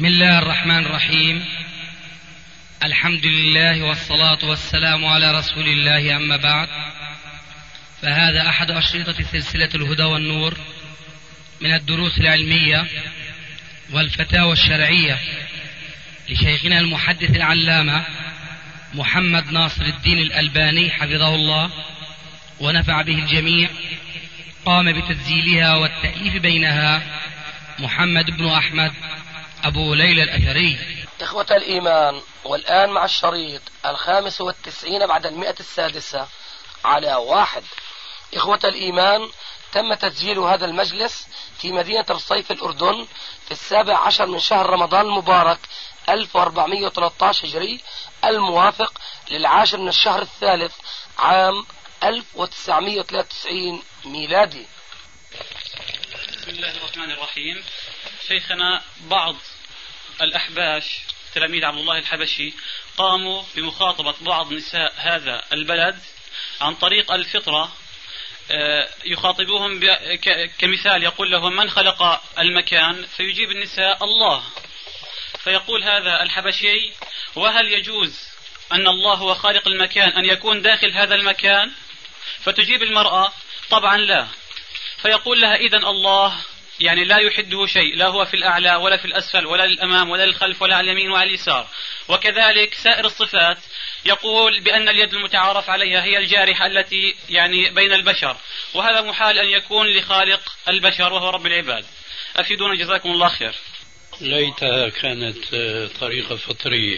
بسم الله الرحمن الرحيم. الحمد لله والصلاة والسلام على رسول الله، أما بعد، فهذا أحد أشرطة سلسلة الهدى والنور من الدروس العلمية والفتاوى الشرعية لشيخنا المحدث العلامة محمد ناصر الدين الألباني حفظه الله ونفع به الجميع. قام بتسجيلها والتأليف بينها محمد بن أحمد أبو ليلى الأثري. إخوة الإيمان، والآن مع الشريط 95 بعد 106 على 1. إخوة الإيمان، تم تسجيل هذا المجلس في مدينة رصيف الأردن في 17 من شهر رمضان المبارك 1413 هجري، الموافق للعاشر من الشهر الثالث عام 1993 ميلادي. بسم الله الرحمن الرحيم. شيخنا بعض الأحباش تلاميذ عبد الله الحبشي قاموا بمخاطبة بعض نساء هذا البلد عن طريق الفطرة، يخاطبوهم كمثال، يقول لهم: من خلق المكان؟ فيجيب النساء: الله. فيقول هذا الحبشي: وهل يجوز أن الله هو خالق المكان أن يكون داخل هذا المكان؟ فتجيب المرأة: طبعا لا. فيقول لها: إذن الله يعني لا يحده شيء، لا هو في الأعلى ولا في الأسفل ولا للأمام ولا للخلف ولا على اليمين وعلى اليسار. وكذلك سائر الصفات، يقول بأن اليد المتعارف عليها هي الجارحة التي يعني بين البشر، وهذا محال أن يكون لخالق البشر وهو رب العباد. أفيدونا جزاكم الله خير. ليتها كانت طريقة فطرية.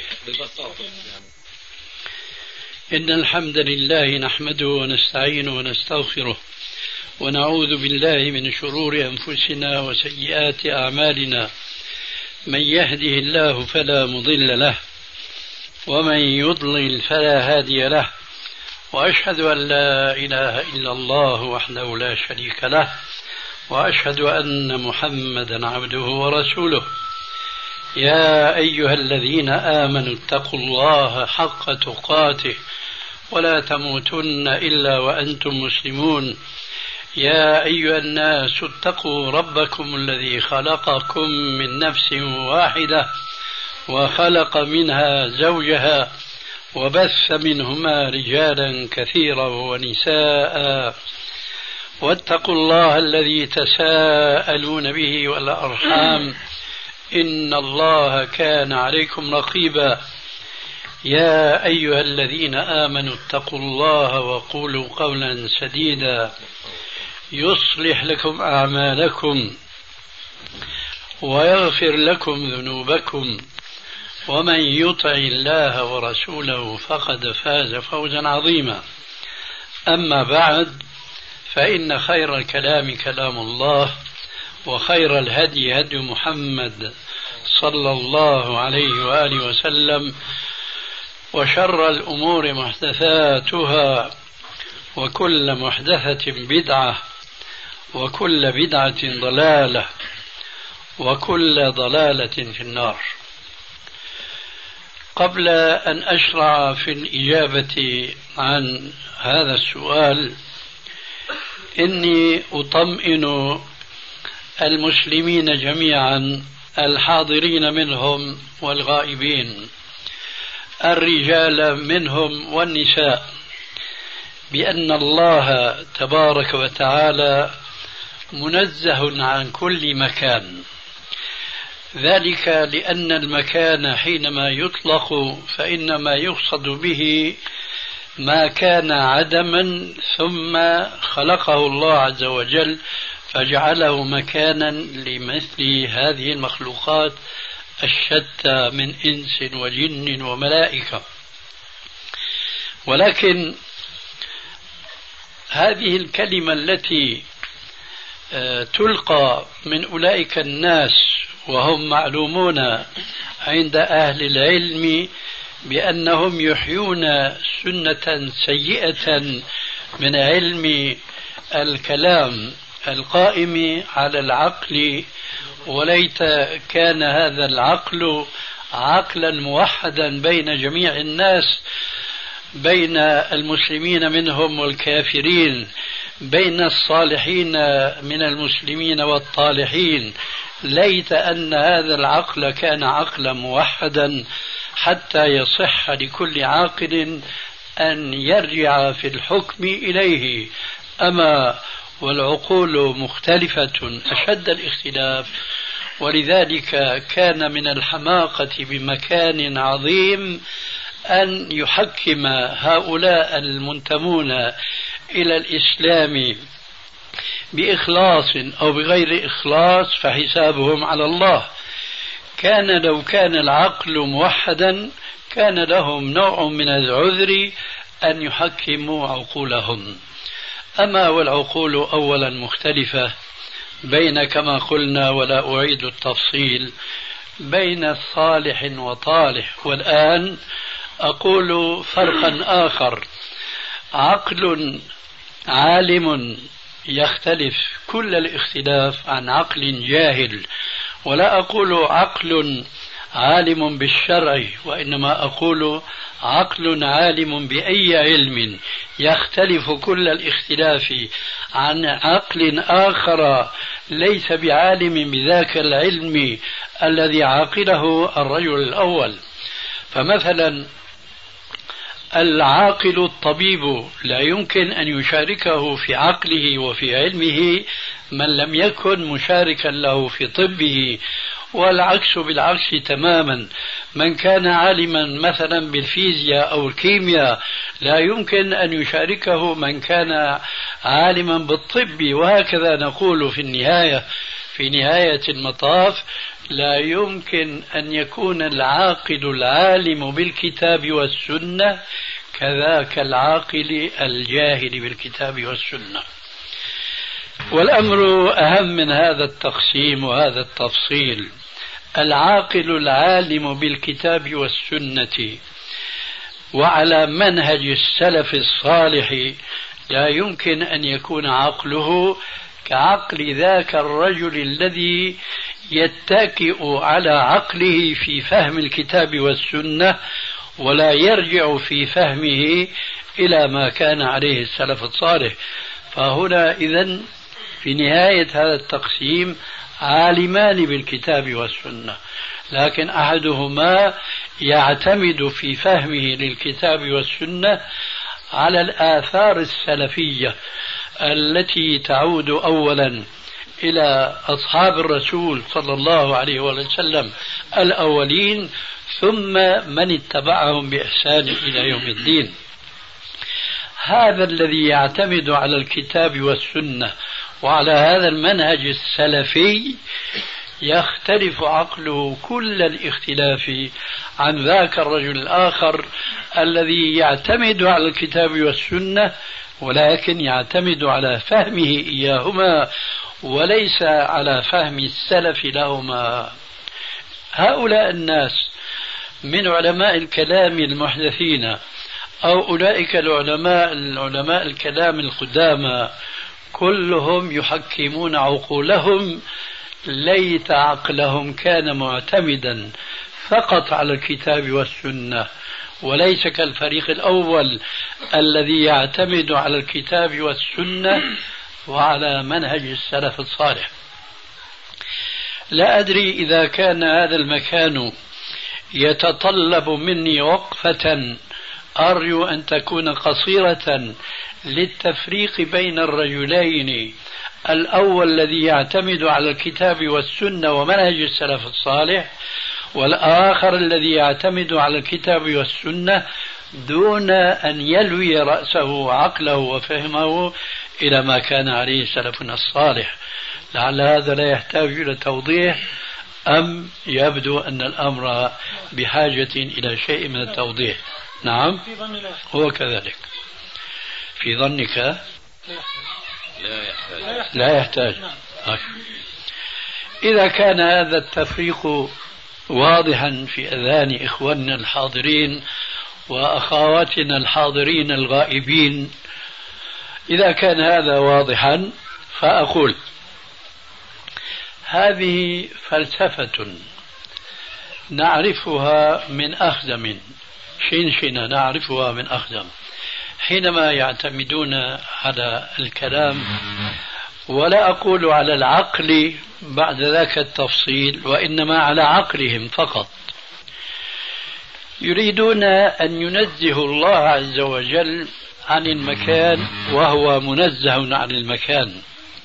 إن الحمد لله نحمده ونستعينه ونستغفره ونعوذ بالله من شرور أنفسنا وسيئات أعمالنا. من يهده الله فلا مضل له ومن يضلل فلا هادي له، وأشهد أن لا إله إلا الله وحده لا شريك له، وأشهد أن محمدا عبده ورسوله. يا أيها الذين آمنوا اتقوا الله حق تقاته ولا تموتن إلا وأنتم مسلمون. يا أيها الناس اتقوا ربكم الذي خلقكم من نفس واحدة وخلق منها زوجها وبث منهما رجالا كثيرا ونساء، واتقوا الله الذي تساءلون به والأرحام إن الله كان عليكم رقيبا. يا أيها الذين آمنوا اتقوا الله وقولوا قولا سديدا يصلح لكم أعمالكم ويغفر لكم ذنوبكم، ومن يطع الله ورسوله فقد فاز فوزا عظيما. أما بعد، فإن خير الكلام كلام الله، وخير الهدي هدي محمد صلى الله عليه وآله وسلم، وشر الأمور محدثاتها، وكل محدثة بدعة، وكل بدعة ضلالة، وكل ضلالة في النار. قبل أن أشرع في الإجابة عن هذا السؤال، إني أطمئن المسلمين جميعا، الحاضرين منهم والغائبين، الرجال منهم والنساء، بأن الله تبارك وتعالى منزه عن كل مكان. ذلك لأن المكان حينما يطلق فإنما يقصد به ما كان عدما ثم خلقه الله عز وجل فجعله مكانا لمثل هذه المخلوقات الشتى من إنس وجن وملائكة. ولكن هذه الكلمة التي تلقى من أولئك الناس وهم معلومون عند أهل العلم بأنهم يحيون سنة سيئة من علم الكلام القائم على العقل، وليت كان هذا العقل عقلا موحدا بين جميع الناس، بين المسلمين منهم والكافرين، بين الصالحين من المسلمين والطالحين، ليت أن هذا العقل كان عقلا موحدا حتى يصح لكل عاقل أن يرجع في الحكم إليه. أما والعقول مختلفة أشد الاختلاف، ولذلك كان من الحماقة بمكان عظيم أن يحكم هؤلاء المنتمون إلى الإسلام بإخلاص أو بغير إخلاص فحسابهم على الله. كان لو كان العقل موحدا كان لهم نوع من العذر أن يحكموا عقولهم. أما والعقول أولا مختلفة بين كما قلنا ولا أعيد التفصيل بين الصالح وطالح. والآن أقول فرقا آخر، عقل عالم يختلف كل الاختلاف عن عقل جاهل، ولا أقول عقل عالم بالشرع، وإنما أقول عقل عالم بأي علم يختلف كل الاختلاف عن عقل آخر ليس بعالم بذاك العلم الذي عقله الرجل الأول. فمثلا العاقل الطبيب لا يمكن أن يشاركه في عقله وفي علمه من لم يكن مشاركا له في طبه، والعكس بالعكس تماما. من كان عالما مثلا بالفيزياء أو الكيمياء لا يمكن أن يشاركه من كان عالما بالطب، وهكذا نقول في نهاية المطاف لا يمكن أن يكون العاقل العالم بالكتاب والسنة كذاك العاقل الجاهل بالكتاب والسنة. والأمر أهم من هذا التقسيم وهذا التفصيل. العاقل العالم بالكتاب والسنة وعلى منهج السلف الصالح لا يمكن أن يكون عقله كعقل ذاك الرجل الذي يتكئ على عقله في فهم الكتاب والسنة ولا يرجع في فهمه إلى ما كان عليه السلف الصالح. فهنا إذن في نهاية هذا التقسيم عالمان بالكتاب والسنة، لكن أحدهما يعتمد في فهمه للكتاب والسنة على الآثار السلفية التي تعود أولا إلى أصحاب الرسول صلى الله عليه وسلم الأولين، ثم من اتبعهم بإحسان إلى يوم الدين. هذا الذي يعتمد على الكتاب والسنة وعلى هذا المنهج السلفي يختلف عقله كل الاختلاف عن ذاك الرجل الآخر الذي يعتمد على الكتاب والسنة ولكن يعتمد على فهمه إياهما وليس على فهم السلف لهما. هؤلاء الناس من علماء الكلام المحدثين أو أولئك العلماء الكلام القدامى كلهم يحكمون عقولهم ليت عقلهم كان معتمدا فقط على الكتاب والسنة وليس كالفريق الأول الذي يعتمد على الكتاب والسنة وعلى منهج السلف الصالح. لا أدري إذا كان هذا المكان يتطلب مني وقفة أرجو أن تكون قصيرة للتفريق بين الرجلين، الأول الذي يعتمد على الكتاب والسنة ومنهج السلف الصالح، والآخر الذي يعتمد على الكتاب والسنة دون أن يلوي رأسه وعقله وفهمه إلى ما كان عليه سلفنا الصالح. لعل هذا لا يحتاج إلى توضيح أم يبدو أن الأمر بحاجة إلى شيء من التوضيح؟ نعم هو كذلك. في ظنك لا يحتاج. إذا كان هذا التفريق واضحا في أذهان إخواننا الحاضرين وأخواتنا الحاضرين الغائبين، إذا كان هذا واضحا فأقول هذه فلسفة نعرفها من أخدم، شنشنة نعرفها من أخدم، حينما يعتمدون على الكلام ولا أقول على العقل بعد ذاك التفصيل، وإنما على عقلهم فقط. يريدون أن ينزهوا الله عز وجل عن المكان وهو منزه عن المكان،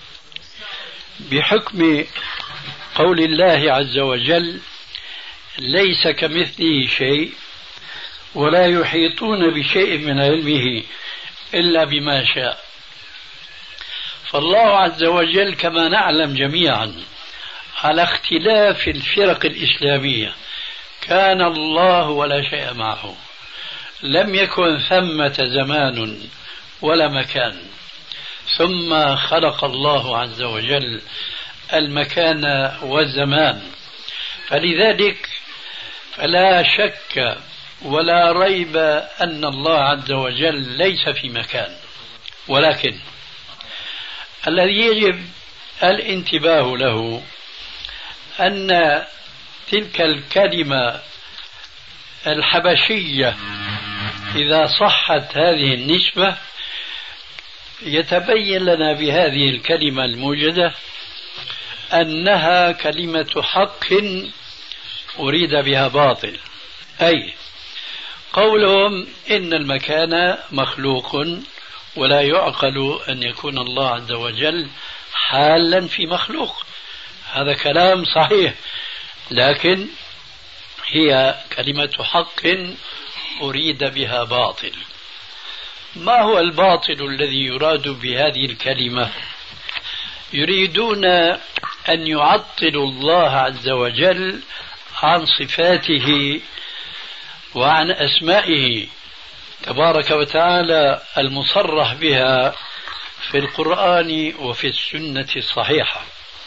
بحكم قول الله عز وجل: ليس كمثله شيء ولا يحيطون بشيء من علمه إلا بما شاء. فالله عز وجل كما نعلم جميعا على اختلاف الفرق الإسلامية كان الله ولا شيء معه، لم يكن ثمة زمان ولا مكان، ثم خلق الله عز وجل المكان والزمان. فلذلك فلا شك ولا ريب أن الله عز وجل ليس في مكان، ولكن الذي يجب الانتباه له أن تلك الكلمة الحبشية إذا صحت هذه النسبة يتبين لنا بهذه الكلمة الموجدة أنها كلمة حق أريد بها باطل. أي قولهم إن المكان مخلوق ولا يعقل أن يكون الله عز وجل حالا في مخلوق، هذا كلام صحيح، لكن هي كلمة حق أريد بها باطل. ما هو الباطل الذي يراد بهذه الكلمة؟ يريدون أن يعطلوا الله عز وجل عن صفاته وعن أسمائه تبارك وتعالى المصرح بها في القرآن وفي السنة الصحيحة.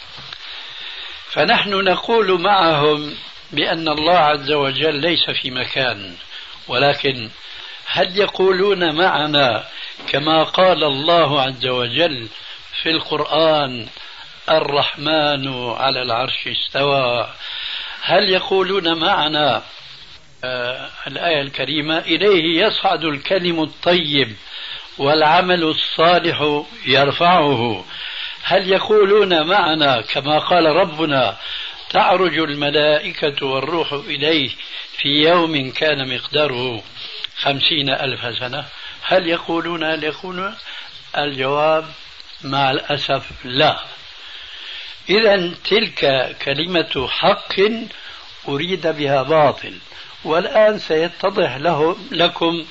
فنحن نقول معهم بأن الله عز وجل ليس في مكان، ولكن هل يقولون معنا كما قال الله عز وجل في القرآن: الرحمن على العرش استوى؟ هل يقولون معنا الآية الكريمة: إليه يصعد الكلم الطيب والعمل الصالح يرفعه؟ هل يقولون معنا كما قال ربنا: تعرج الملائكة والروح إليه في يوم كان مقداره 50,000 سنة؟ هل يقولون الجواب مع الأسف لا. إذن تلك كلمة حق أريد بها باطل، والآن سيتضح لكم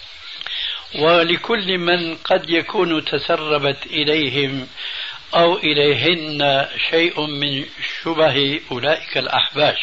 ولكل من قد يكون تسربت إليهم أو إليهن شيء من شبه أولئك الأحباش.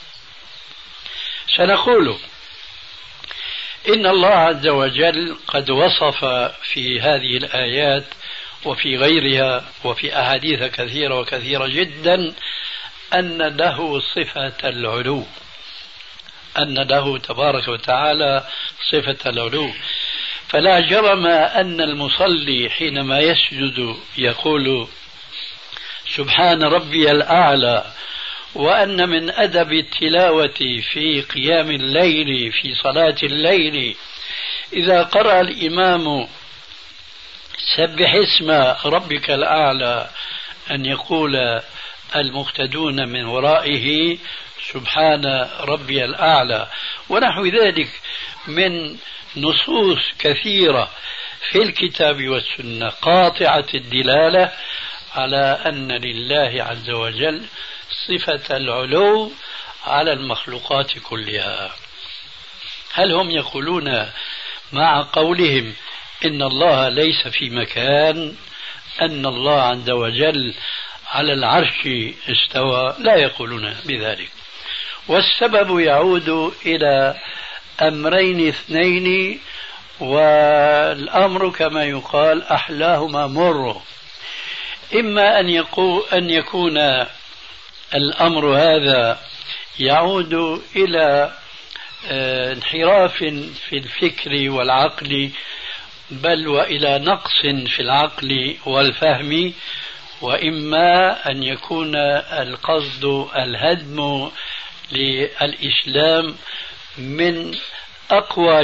سنقول إن الله عز وجل قد وصف في هذه الآيات وفي غيرها وفي أحاديث كثيرة وكثيرة جدا أن له صفة العلو، أن له تبارك وتعالى صفة العلو. فلا جرم أن المصلي حينما يسجد يقول: سبحان ربي الأعلى، وأن من أدب التلاوة في قيام الليل في صلاة الليل إذا قرأ الإمام سبح اسم ربك الأعلى أن يقول المقتدون من ورائه: سبحان ربي الأعلى، ونحو ذلك من نصوص كثيرة في الكتاب والسنة قاطعة الدلالة على أن لله عز وجل صفة العلو على المخلوقات كلها. هل هم يقولون مع قولهم إن الله ليس في مكان أن الله عز وجل على العرش استوى؟ لا يقولون بذلك. والسبب يعود إلى أمرين اثنين، والأمر كما يقال أحلاهما مر. إما أن يكون الأمر هذا يعود إلى انحراف في الفكر والعقل، بل وإلى نقص في العقل والفهم، وإما أن يكون القصد الهدم للإسلام من أقوى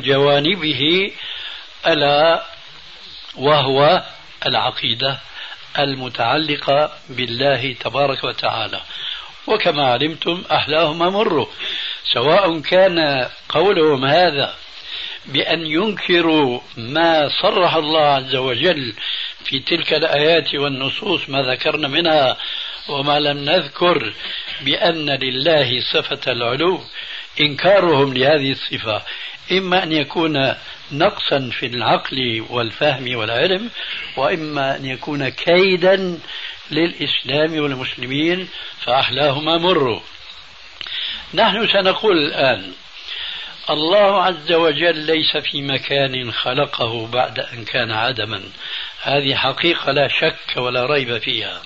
جوانبه، ألا وهو العقيدة المتعلقة بالله تبارك وتعالى. وكما علمتم أحلاهما مر، سواء كان قولهم هذا بأن ينكروا ما صرح الله عز وجل في تلك الآيات والنصوص ما ذكرنا منها وما لم نذكر بأن لله صفة العلو، إنكارهم لهذه الصفة إما أن يكون نقصا في العقل والفهم والعلم، وإما أن يكون كيدا للإسلام والمسلمين، فأحلاهما مر. نحن سنقول الآن الله عز وجل ليس في مكان خلقه بعد أن كان عدما، هذه حقيقة لا شك ولا ريب فيها.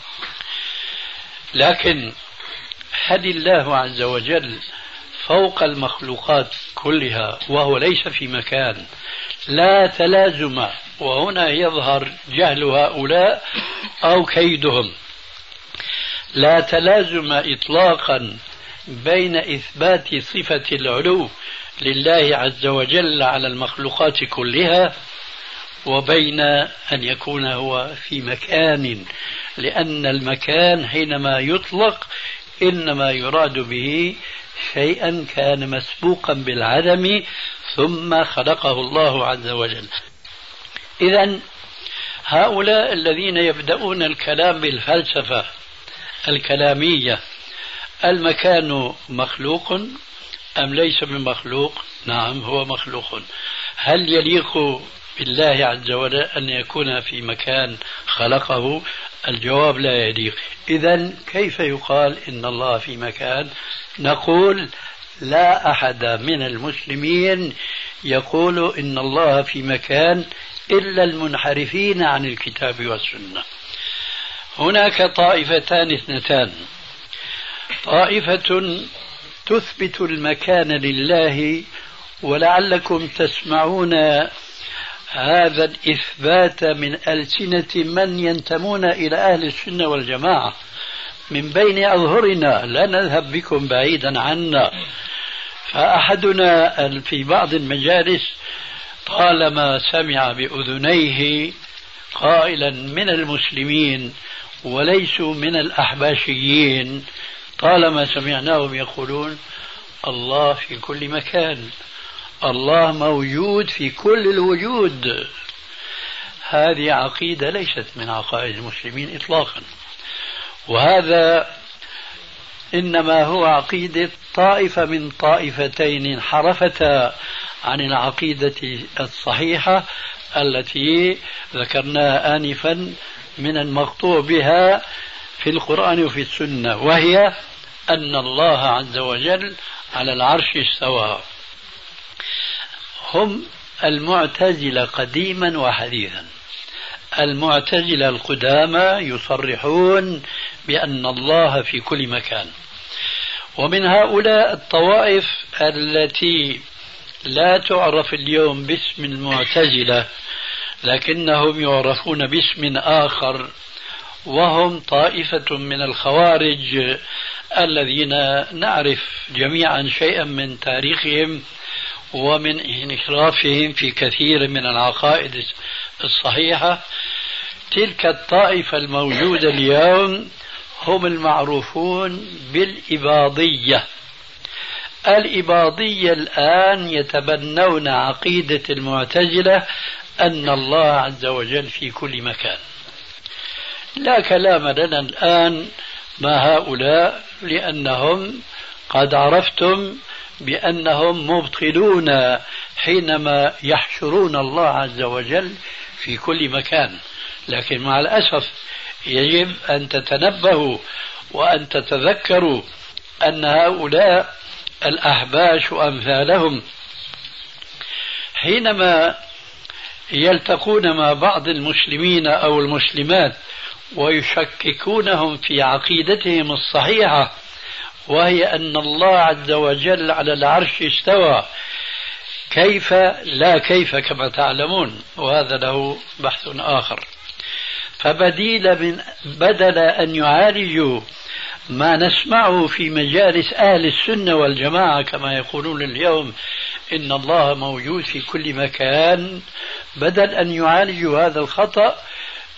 لكن هل الله عز وجل فوق المخلوقات كلها وهو ليس في مكان؟ لا تلازم، وهنا يظهر جهل هؤلاء أو كيدهم. لا تلازم إطلاقا بين إثبات صفة العلو لله عز وجل على المخلوقات كلها وبين أن يكون هو في مكان، لأن المكان حينما يطلق إنما يراد به شيئا كان مسبوقا بالعدم ثم خلقه الله عز وجل. إذن هؤلاء الذين يبدأون الكلام بالفلسفة الكلامية، المكان مخلوق أم ليس بمخلوق؟ نعم هو مخلوق. هل يليق بالله عز وجل أن يكون في مكان خلقه؟ الجواب لا يليق. إذن كيف يقال إن الله في مكان؟ نقول لا أحد من المسلمين يقول إن الله في مكان إلا المنحرفين عن الكتاب والسنة. هناك طائفتان اثنتان، طائفة تثبت المكان لله، ولعلكم تسمعون هذا الإثبات من ألسنة من ينتمون إلى أهل السنة والجماعة من بين أظهرنا، لا نذهب بكم بعيدا عنا. فأحدنا في بعض المجالس طالما سمع بأذنيه قائلا من المسلمين وليسوا من الأحباشيين، طالما سمعناهم يقولون الله في كل مكان، الله موجود في كل الوجود، هذه عقيدة ليست من عقائد المسلمين إطلاقا، وهذا إنما هو عقيدة طائفة من طائفتين انحرفتا عن العقيدة الصحيحة التي ذكرناها آنفا من المقطوع بها في القرآن وفي السنة، وهي أن الله عز وجل على العرش استوى. هم المعتزلة قديما وحديثا. المعتزلة القدامى يصرحون بأن الله في كل مكان، ومن هؤلاء الطوائف التي لا تعرف اليوم باسم المعتزلة لكنهم يعرفون باسم آخر، وهم طائفة من الخوارج الذين نعرف جميعا شيئا من تاريخهم ومن انحرافهم في كثير من العقائد الصحيحة. تلك الطائفة الموجودة اليوم هم المعروفون بالإباضية. الإباضية الآن يتبنون عقيدة المعتزلة أن الله عز وجل في كل مكان. لا كلام لنا الآن مع هؤلاء، لأنهم قد عرفتم بأنهم مبطلون حينما يحشرون الله عز وجل في كل مكان. لكن مع الأسف يجب أن تتنبهوا وأن تتذكروا أن هؤلاء الأحباش وأمثالهم حينما يلتقون مع بعض المسلمين أو المسلمات ويشككونهم في عقيدتهم الصحيحة، وهي أن الله عز وجل على العرش استوى، كيف لا كيف كما تعلمون، وهذا له بحث آخر. بدل أن يعالجوا ما نسمعه في مجالس أهل السنة والجماعة كما يقولون اليوم إن الله موجود في كل مكان، بدل أن يعالجوا هذا الخطأ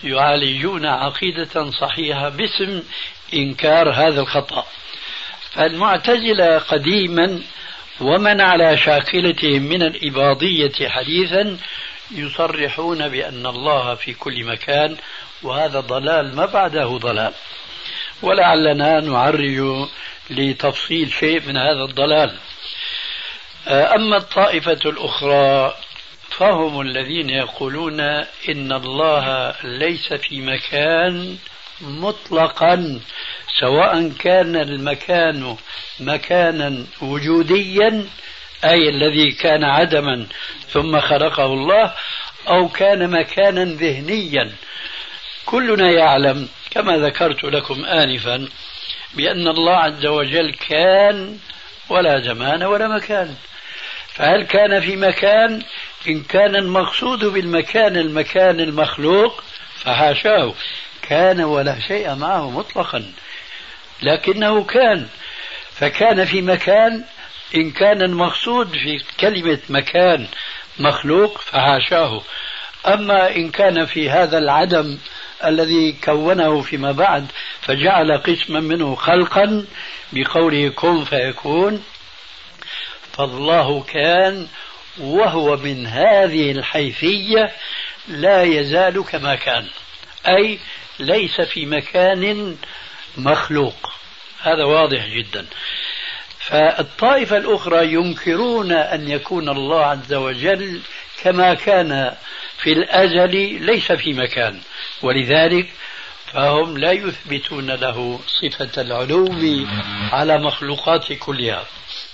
يعالجون عقيدة صحيحة باسم إنكار هذا الخطأ. فالمعتزلة قديما ومن على شاكلتهم من الإباضية حديثا يصرحون بأن الله في كل مكان، وهذا ضلال ما بعده ضلال، ولعلنا نعرج لتفصيل شيء من هذا الضلال. أما الطائفة الأخرى فهم الذين يقولون إن الله ليس في مكان مطلقا، سواء كان المكان مكانا وجوديا أي الذي كان عدما ثم خلقه الله، أو كان مكانا ذهنيا. كلنا يعلم كما ذكرت لكم آنفا بأن الله عز وجل كان ولا زمان ولا مكان. فهل كان في مكان؟ إن كان المقصود بالمكان المكان المخلوق فحاشاه، كان ولا شيء معه مطلقا، لكنه كان. فكان في مكان، إن كان المقصود في كلمة مكان مخلوق فحاشاه. أما إن كان في هذا العدم الذي كونه فيما بعد فجعل قسما منه خلقا بقوله كن فيكون، فالله كان وهو من هذه الحيثية لا يزال كما كان، أي ليس في مكان مخلوق. هذا واضح جدا. فالطائفة الأخرى ينكرون أن يكون الله عز وجل كما كان في الأزل ليس في مكان، ولذلك فهم لا يثبتون له صفة العلو على مخلوقات كلها.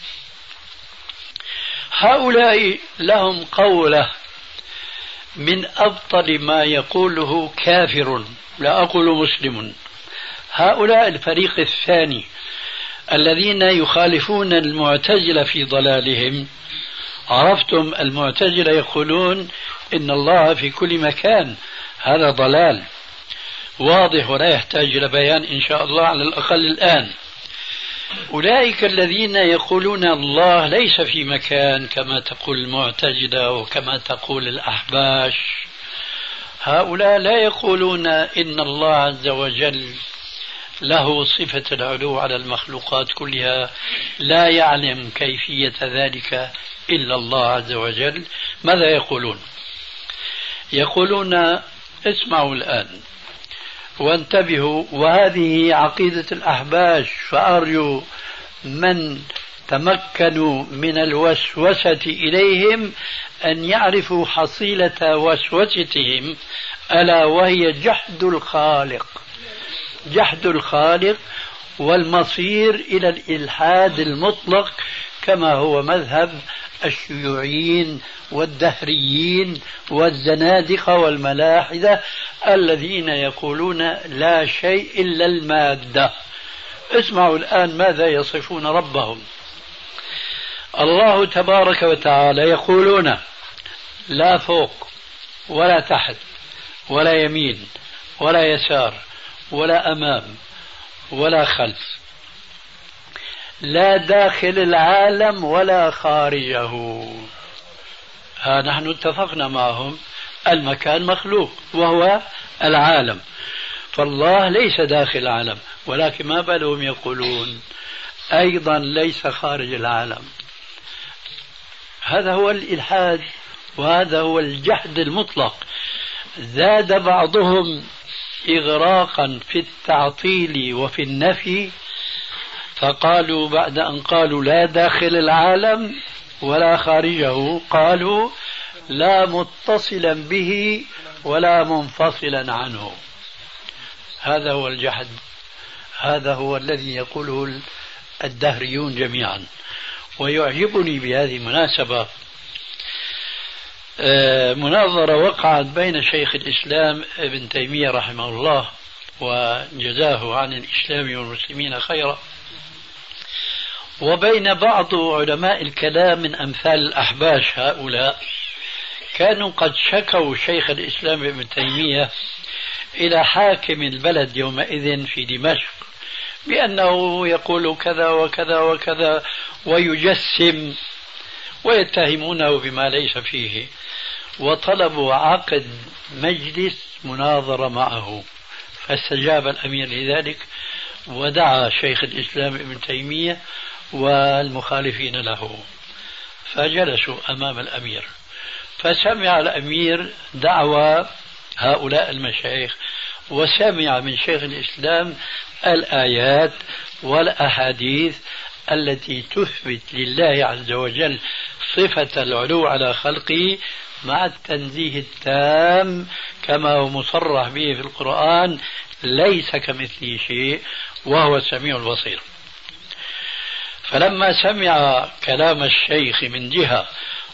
هؤلاء لهم قولة من أبطل ما يقوله كافر، لا أقول مسلم. هؤلاء الفريق الثاني الذين يخالفون المعتزلة في ضلالهم. عرفتم المعتزلة يقولون إن الله في كل مكان، هذا ضلال واضح ولا يحتاج إلى بيان إن شاء الله على الأقل الآن. أولئك الذين يقولون الله ليس في مكان كما تقول المعتزلة وكما تقول الأحباش، هؤلاء لا يقولون إن الله عز وجل له صفة العلو على المخلوقات كلها، لا يعلم كيفية ذلك إلا الله عز وجل. ماذا يقولون؟ يقولون اسمعوا الآن وانتبهوا، وهذه عقيدة الأحباش، فأرجو من تمكنوا من الوسوسة إليهم أن يعرفوا حصيلة وسوستهم، ألا وهي جحد الخالق، جحد الخالق والمصير إلى الإلحاد المطلق كما هو مذهب الشيوعيين والدهريين والزنادقة والملاحدة الذين يقولون لا شيء إلا المادة. اسمعوا الآن ماذا يصفون ربهم. الله تبارك وتعالى يقولون لا فوق ولا تحت ولا يمين ولا يسار ولا أمام ولا خلف، لا داخل العالم ولا خارجه. ها نحن اتفقنا معهم المكان مخلوق وهو العالم، فالله ليس داخل العالم، ولكن ما بالهم يقولون أيضا ليس خارج العالم. هذا هو الإلحاد وهذا هو الجحد المطلق. زاد بعضهم إغراقا في التعطيل وفي النفي، فقالوا بعد أن قالوا لا داخل العالم ولا خارجه قالوا لا متصلا به ولا منفصلا عنه. هذا هو الجحد، هذا هو الذي يقوله الدهريون جميعا. ويعجبني بهذه المناسبة مناظرة وقعت بين شيخ الإسلام ابن تيمية رحمه الله وجزاه عن الإسلام والمسلمين خيرا، وبين بعض علماء الكلام من أمثال الأحباش. هؤلاء كانوا قد شكوا شيخ الإسلام ابن تيمية إلى حاكم البلد يومئذ في دمشق بأنه يقول كذا وكذا وكذا ويجسم، ويتهمونه بما ليس فيه. وطلبوا عقد مجلس مناظرة معه، فاستجاب الأمير لذلك ودعا شيخ الإسلام ابن تيمية والمخالفين له، فجلسوا أمام الأمير، فسمع الأمير دعوى هؤلاء المشايخ، وسمع من شيخ الإسلام الآيات والأحاديث التي تثبت لله عز وجل صفة العلو على خلقه مع التنزيه التام كما هو مصرح به في القرآن: ليس كمثله شيء وهو السميع البصير. فلما سمع كلام الشيخ من جهة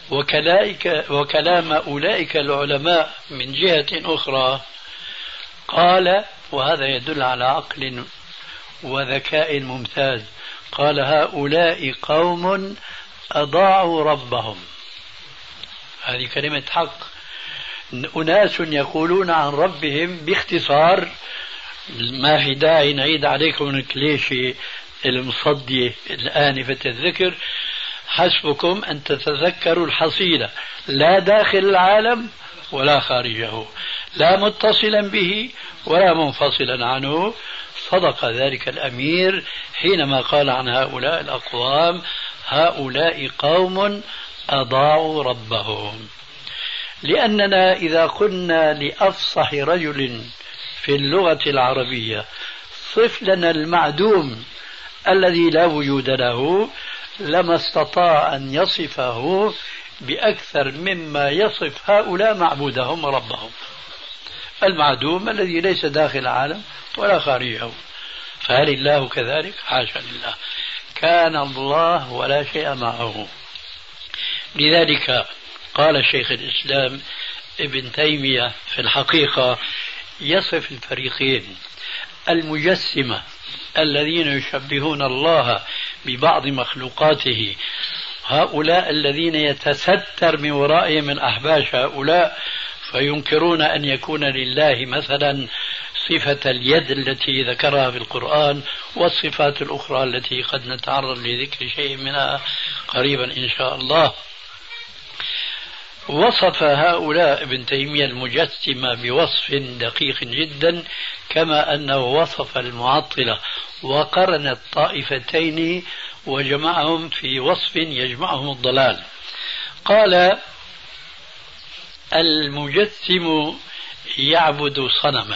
وكلام أولئك العلماء من جهة أخرى، قال، وهذا يدل على عقل وذكاء ممتاز، قال: هؤلاء قوم أضاعوا ربهم. هذه كلمة حق. أناس يقولون عن ربهم باختصار، ما في داعي نعيد عليكم الكليشة المصدية الآنفة الذكر، حسبكم أن تتذكروا الحصيلة: لا داخل العالم ولا خارجه، لا متصلا به ولا منفصلا عنه. صدق ذلك الأمير حينما قال عن هؤلاء الأقوام: هؤلاء قوم أضاعوا ربهم. لأننا إذا قلنا لأفصح رجل في اللغة العربية صف لنا المعدوم الذي لا وجود له، لما استطاع أن يصفه بأكثر مما يصف هؤلاء معبودهم وربهم. المعدوم الذي ليس داخل العالم ولا خارجه. فهل الله كذلك؟ حاشا لله، كان الله ولا شيء معه. لذلك قال شيخ الإسلام ابن تيمية في الحقيقة يصف الفريقين: المجسمة الذين يشبهون الله ببعض مخلوقاته، هؤلاء الذين يتستر من ورائهم الأحباش هؤلاء فينكرون أن يكون لله مثلا صفة اليد التي ذكرها في القرآن والصفات الأخرى التي قد نتعرض لذكر شيء منها قريبا إن شاء الله. وصف هؤلاء ابن تيمية المجسمة بوصف دقيق جدا، كما أنه وصف المعطلة وقرن الطائفتين وجمعهم في وصف يجمعهم الضلال. قال: المجسم يعبد صنما،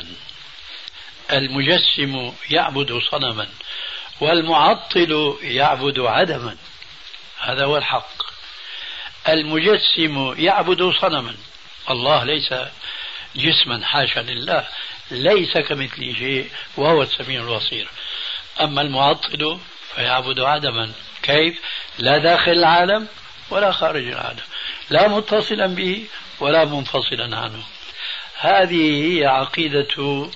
المجسم يعبد صنما، والمعطل يعبد عدما. هذا هو الحق. المجسم يعبد صنما، الله ليس جسما، حاشا لله، ليس كمثله شيء وهو السميع البصير. أما المعطل فيعبد عدما. كيف؟ لا داخل العالم ولا خارج العالم، لا متصلا به ولا منفصلا عنه. هذه هي عقيدة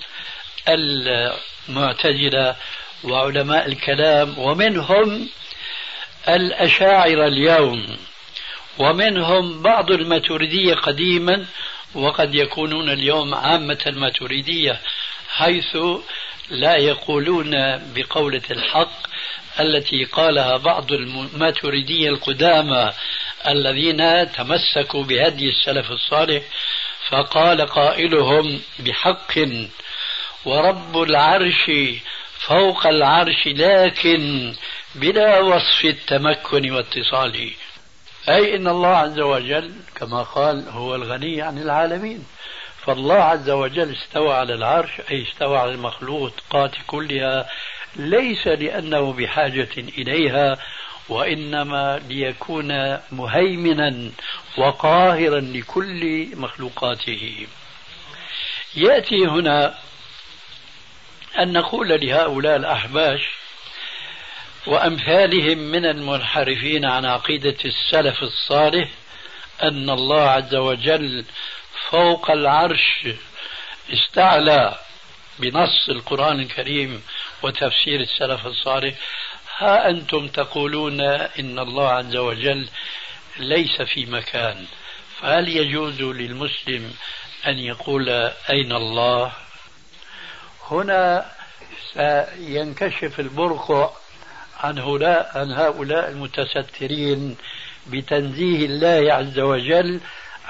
المعتزلة وعلماء الكلام، ومنهم الأشاعرة اليوم، ومنهم بعض الماتريدية قديما، وقد يكونون اليوم عامة الماتريدية، حيث لا يقولون بقولة الحق التي قالها بعض الماتريدية القدامى الذين تمسكوا بهدي السلف الصالح، فقال قائلهم بحق: ورب العرش فوق العرش لكن بلا وصف التمكن واتصاله. أي إن الله عز وجل كما قال هو الغني عن العالمين، فالله عز وجل استوى على العرش، أي استوى على المخلوقات كلها، ليس لأنه بحاجة إليها، وإنما ليكون مهيمنا وقاهرا لكل مخلوقاته. يأتي هنا أن نقول لهؤلاء الأحباش وأمثالهم من المنحرفين عن عقيدة السلف الصالح أن الله عز وجل فوق العرش استعلى بنص القرآن الكريم وتفسير السلف الصالح. ها أنتم تقولون إن الله عز وجل ليس في مكان، فهل يجوز للمسلم أن يقول أين الله؟ هنا سينكشف البرقع عن هؤلاء المتسترين بتنزيه الله عز وجل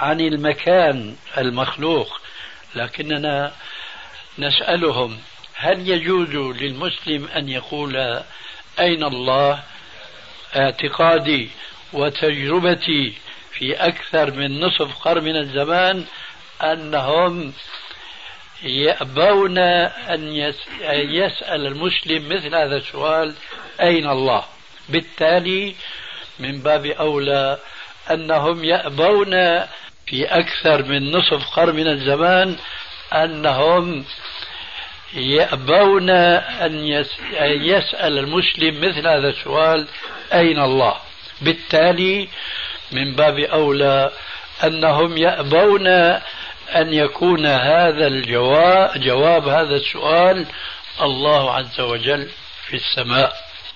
عن المكان المخلوق، لكننا نسألهم هل يجوز للمسلم أن يقول أين الله؟ اعتقادي وتجربتي في أكثر من نصف قرن من الزمان أنهم يأبون أن يسأل المسلم مثل هذا السؤال أين الله. بالتالي من باب أولى أنهم يأبون في أكثر من نصف قرن من الزمان أنهم يأبون أن يسأل المسلم مثل هذا السؤال أين الله. بالتالي من باب أولى أنهم يأبون أن يكون هذا جواب هذا السؤال الله عز وجل في السماء،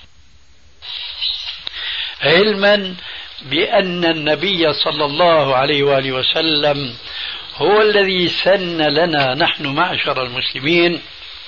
علما بأن النبي صلى الله عليه وآله وسلم هو الذي سن لنا نحن معشر المسلمين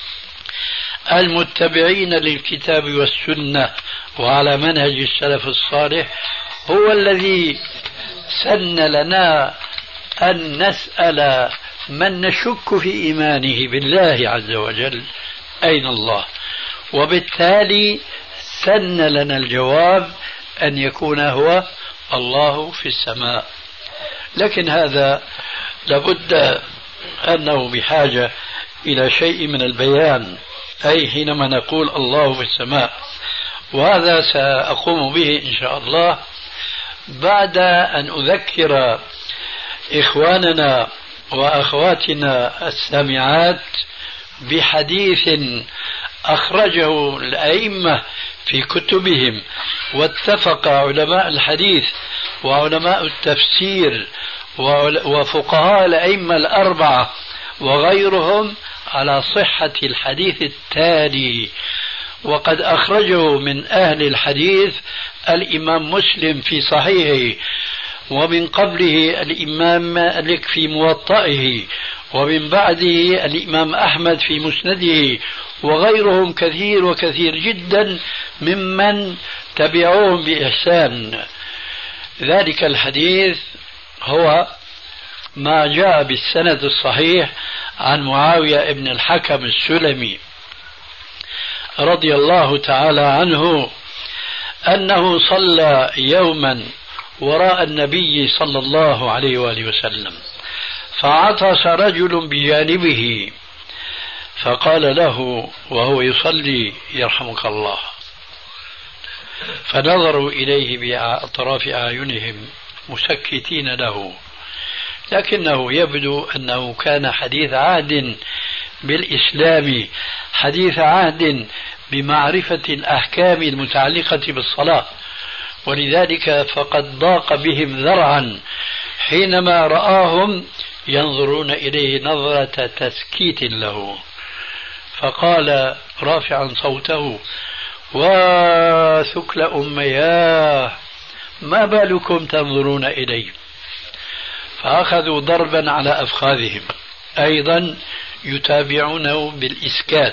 المتبعين للكتاب والسنة وعلى منهج السلف الصالح، هو الذي سن لنا أن نسأل من نشك في إيمانه بالله عز وجل أين الله، وبالتالي سن لنا الجواب أن يكون هو الله في السماء. لكن هذا لابد أنه بحاجة إلى شيء من البيان، أي حينما نقول الله في السماء، وهذا سأقوم به إن شاء الله بعد أن أذكر إخواننا وأخواتنا السامعات بحديث أخرجه الأئمة في كتبهم، واتفق علماء الحديث وعلماء التفسير وفقهاء الأئمة الأربعة وغيرهم على صحة الحديث التالي. وقد أخرجه من أهل الحديث الإمام مسلم في صحيحه، ومن قبله الإمام مالك في موطئه، ومن بعده الإمام أحمد في مسنده، وغيرهم كثير وكثير جدا ممن تبعوهم بإحسان. ذلك الحديث هو ما جاء بالسند الصحيح عن معاوية بن الحكم السلمي رضي الله تعالى عنه أنه صلى يوما وراء النبي صلى الله عليه وآله وسلم، فعطس رجل بجانبه فقال له وهو يصلي يرحمك الله، فنظروا إليه بأطراف أعينهم مسكتين له، لكنه يبدو أنه كان حديث عهد بالإسلام، حديث عهد بمعرفة الأحكام المتعلقة بالصلاة، ولذلك فقد ضاق بهم ذرعا حينما رآهم ينظرون إليه نظرة تسكيت له، فقال رافعا صوته وثكل أمياه ما بالكم تنظرون إلي، فأخذوا ضربا على أفخاذهم أيضا يتابعونه بالإسكات.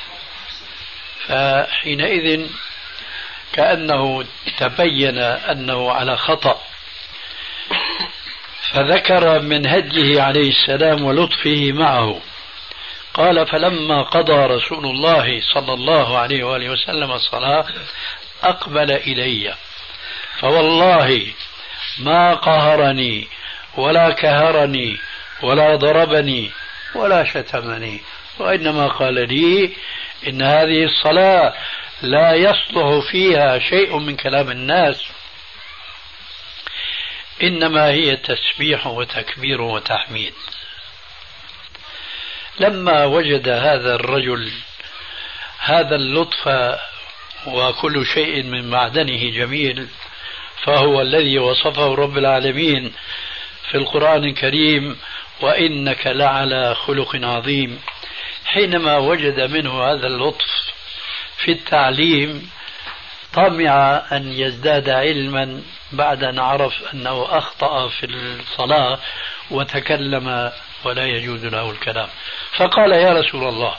فحينئذ كأنه تبين أنه على خطأ، فذكر من هديه عليه السلام ولطفه معه، قال فلما قضى رسول الله صلى الله عليه وآله وسلم الصلاة أقبل إلي، فوالله ما قهرني ولا كهرني ولا ضربني ولا شتمني، وإنما قال لي إن هذه الصلاة لا يصلح فيها شيء من كلام الناس، إنما هي تسبيح وتكبير وتحميد. لما وجد هذا الرجل هذا اللطف وكل شيء من معدنه جميل، فهو الذي وصفه رب العالمين في القرآن الكريم وإنك لعلى خلق عظيم، حينما وجد منه هذا اللطف في التعليم طمع أن يزداد علما بعد أن عرف أنه أخطأ في الصلاة وتكلم ولا يجوز له الكلام، فقال يا رسول الله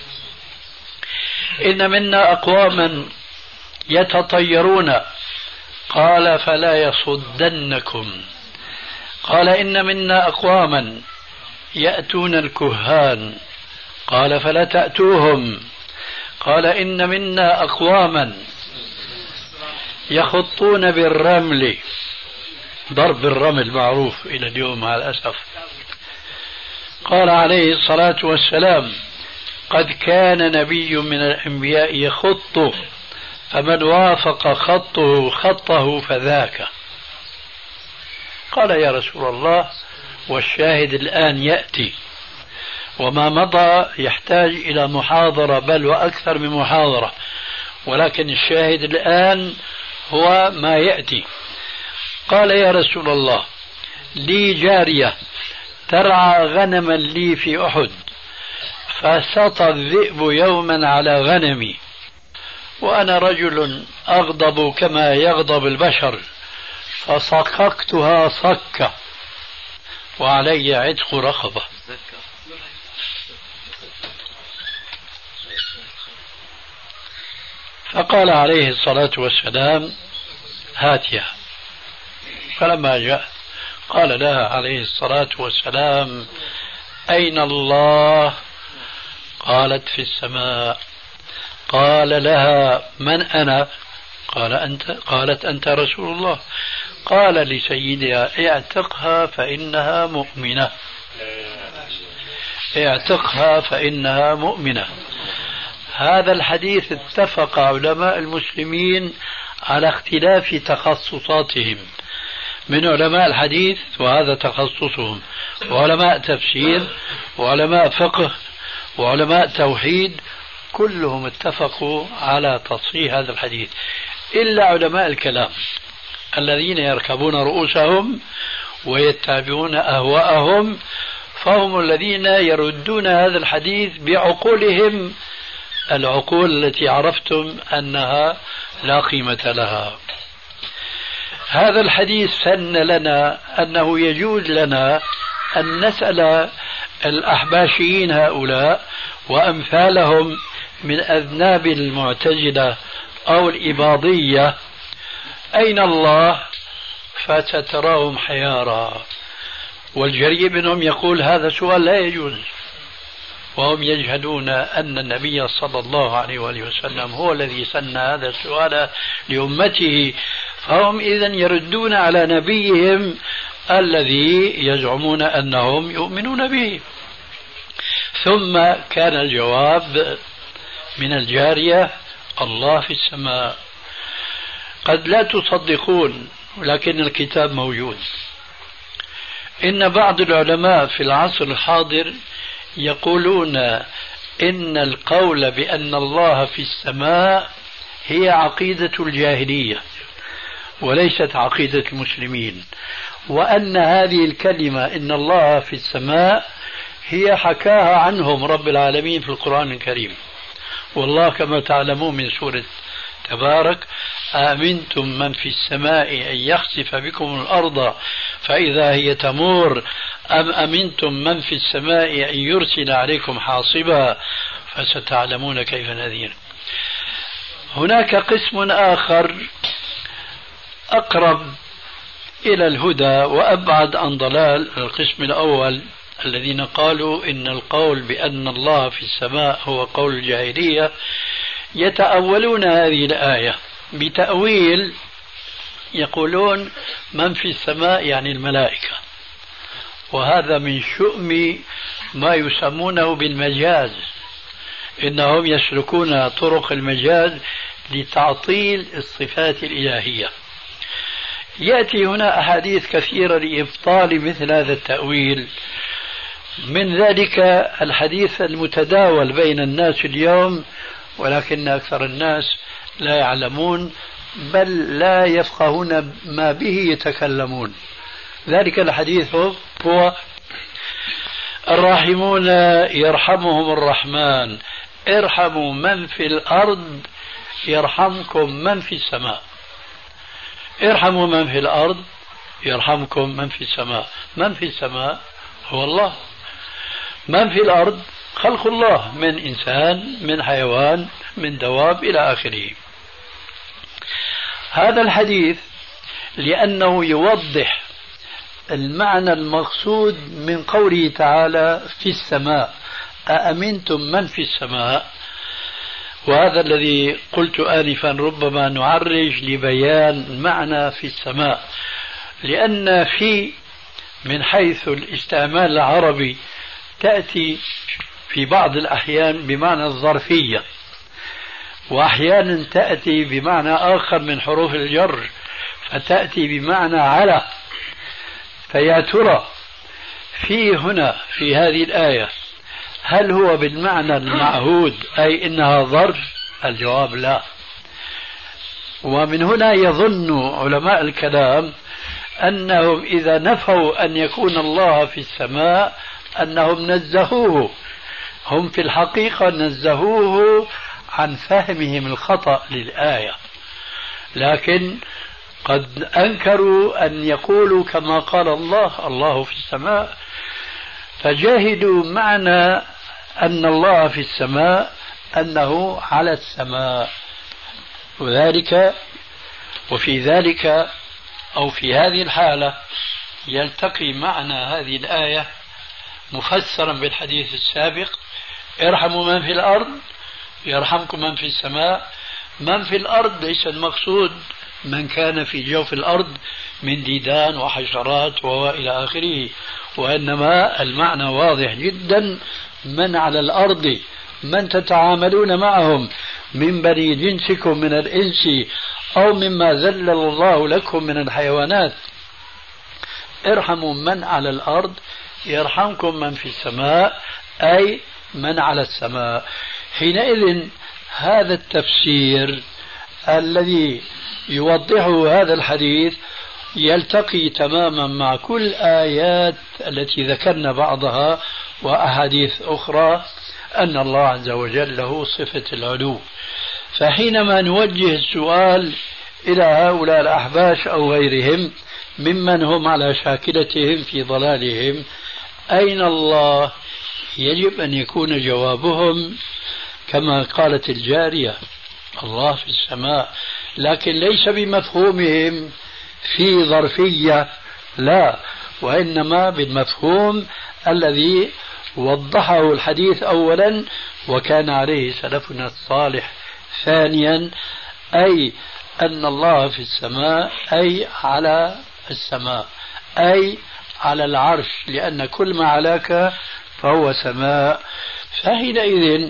إن منا أقواما يتطيرون، قال فلا يصدنكم قال إن منا أقواما يأتون الكهان. قال فلا تأتوهم. قال إن منا أقواما يخطون بالرمل، ضرب الرمل معروف إلى اليوم مع الأسف. قال عليه الصلاة والسلام قد كان نبي من الأنبياء يخط، فمن وافق خطه فذاك. قال يا رسول الله والشاهد الآن يأتي، وما مضى يحتاج إلى محاضرة بل وأكثر من محاضرة، ولكن الشاهد الآن هو ما يأتي. قال يا رسول الله لي جارية ترعى غنما لي في أحد، فسطى الذئب يوما على غنمي، وأنا رجل أغضب كما يغضب البشر، فصككتها صكة وعلي عتق رقبة. فقال عليه الصلاة والسلام هاتيها. فلما جاء قال لها عليه الصلاة والسلام أين الله؟ قالت في السماء. قال لها من أنا؟ قالت أنت رسول الله. قال لسيدها اعتقها فإنها مؤمنة، اعتقها فإنها مؤمنة. هذا الحديث اتفق علماء المسلمين على اختلاف تخصصاتهم، من علماء الحديث وهذا تخصصهم، وعلماء تفسير، وعلماء فقه، وعلماء توحيد، كلهم اتفقوا على تصحيح هذا الحديث إلا علماء الكلام الذين يركبون رؤوسهم ويتبعون أهواءهم، فهم الذين يردون هذا الحديث بعقولهم، العقول التي عرفتم أنها لا قيمة لها. هذا الحديث سن لنا أنه يجوز لنا أن نسأل الأحباشيين هؤلاء وأمثالهم من أذناب المعتزلة أو الإباضية أين الله؟ فستراهم حيارى. والجريء منهم يقول هذا سؤال لا يجوز، وهم يجهلون أن النبي صلى الله عليه وآله وسلم هو الذي سن هذا السؤال لأمته، فهم إذن يردون على نبيهم الذي يزعمون أنهم يؤمنون به. ثم كان الجواب من الجارية الله في السماء. قد لا تصدقون ولكن الكتاب موجود. إن بعض العلماء في العصر الحاضر يقولون إن القول بأن الله في السماء هي عقيدة الجاهلية وليست عقيدة المسلمين، وأن هذه الكلمة إن الله في السماء هي حكاها عنهم رب العالمين في القرآن الكريم. والله كما تعلمون من سورة تبارك آمنتم من في السماء أن يخسف بكم الأرض فإذا هي تمور أم أمنتم من في السماء أن يرسل عليكم حاصبا فستعلمون كيف نذير. هناك قسم آخر أقرب إلى الهدى وأبعد عن ضلال، القسم الأول الذين قالوا إن القول بأن الله في السماء هو قول الجاهلية، يتأولون هذه الآية بتأويل يقولون من في السماء يعني الملائكة، وهذا من شؤم ما يسمونه بالمجاز، إنهم يسلكون طرق المجاز لتعطيل الصفات الإلهية. يأتي هنا أحاديث كثيرة لإبطال مثل هذا التأويل، من ذلك الحديث المتداول بين الناس اليوم ولكن أكثر الناس لا يعلمون بل لا يفقهون ما به يتكلمون. ذلك الحديث هو الراحمون يرحمهم الرحمن ارحموا من في الأرض يرحمكم من في السماء. ارحموا من في الأرض يرحمكم من في السماء. من في السماء هو الله، من في الأرض خلق الله من إنسان من حيوان من دواب إلى آخره. هذا الحديث لأنه يوضح المعنى المقصود من قوله تعالى في السماء، أأمنتم من في السماء؟ وهذا الذي قلت آنفا ربما نعرج لبيان معنى في السماء، لأن من حيث الاستعمال العربي تأتي في بعض الأحيان بمعنى الظرفية، وأحيانا تأتي بمعنى آخر من حروف الجر فتأتي بمعنى على. فيا ترى هنا في هذه الآية هل هو بالمعنى المعهود أي إنها ظرف؟ الجواب لا. ومن هنا يظن علماء الكلام أنهم إذا نفوا أن يكون الله في السماء أنهم نزهوه، هم في الحقيقة نزهوه عن فهمهم الخطأ للآية، لكن قد أنكروا أن يقولوا كما قال الله في السماء، فجاهدوا معنى أن الله في السماء أنه على السماء. وفي ذلك أو في هذه الحالة يلتقي معنى هذه الآية مفسرا بالحديث السابق: ارحموا من في الأرض يرحمكم من في السماء. من في الأرض ليس المقصود من كان في جوف الأرض من ديدان وحشرات وإلى آخره، وإنما المعنى واضح جدا: من على الأرض، من تتعاملون معهم من بني جنسكم من الإنس أو مما ذلل الله لكم من الحيوانات. ارحموا من على الأرض يرحمكم من في السماء، أي من على السماء. حينئذ هذا التفسير الذي يوضحه هذا الحديث يلتقي تماما مع كل آيات التي ذكرنا بعضها وأحاديث أخرى أن الله عز وجل له صفة العلو. فحينما نوجه السؤال إلى هؤلاء الأحباش أو غيرهم ممن هم على شاكلتهم في ضلالهم أين الله؟ يجب أن يكون جوابهم كما قالت الجارية: الله في السماء، لكن ليس بمفهومهم في ظرفية، لا، وإنما بالمفهوم الذي وضحه الحديث أولا وكان عليه سلفنا الصالح ثانيا، أي أن الله في السماء أي على السماء، أي على العرش، لأن كل ما علاك فهو سماء. فحينئذ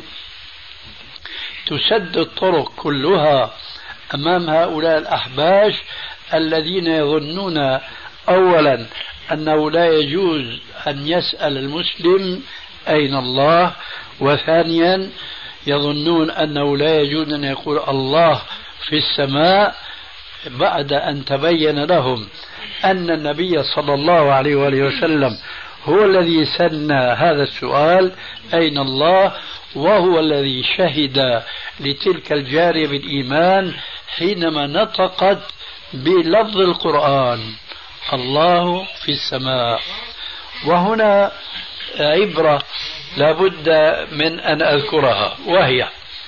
تسد الطرق كلها أمام هؤلاء الأحباش الذين يظنون أولا أنه لا يجوز أن يسأل المسلم أين الله، وثانيا يظنون أنه لا يجوز أن يقول الله في السماء بعد أن تبين لهم أن النبي صلى الله عليه وآله وسلم هو الذي سنى هذا السؤال أين الله، وهو الذي شهد لتلك الجارية بالإيمان حينما نطقت بلفظ القرآن: الله في السماء. وهنا عبرة لابد من أن أذكرها، وهي: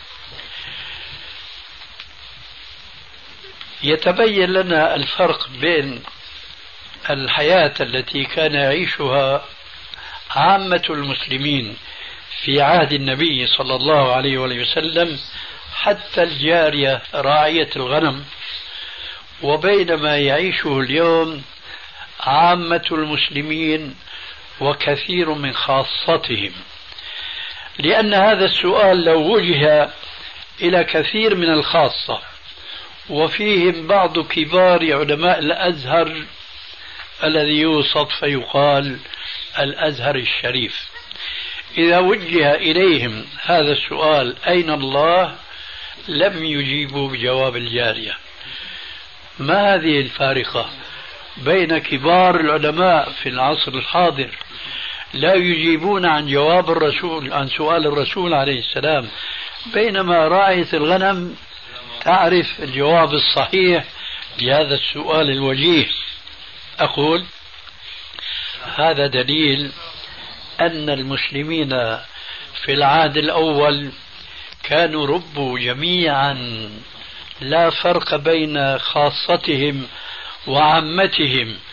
يتبين لنا الفرق بين الحياة التي كان يعيشها عامة المسلمين في عهد النبي صلى الله عليه وسلم حتى الجارية راعية الغنم، وبين ما يعيشه اليوم عامة المسلمين وكثير من خاصتهم. لأن هذا السؤال لو وجه إلى كثير من الخاصة وفيهم بعض كبار علماء الأزهر الذي يوصف فيقال الأزهر الشريف، إذا وجه إليهم هذا السؤال أين الله لم يجيبوا بجواب الجارية. ما هذه الفارقة بين كبار العلماء في العصر الحاضر لا يجيبون عن جواب الرسول، عن سؤال الرسول عليه السلام، بينما راعية الغنم تعرف الجواب الصحيح لهذا السؤال الوجيه؟ أقول هذا دليل أن المسلمين في العهد الأول كانوا ربوا جميعا، لا فرق بين خاصتهم وعامتهم،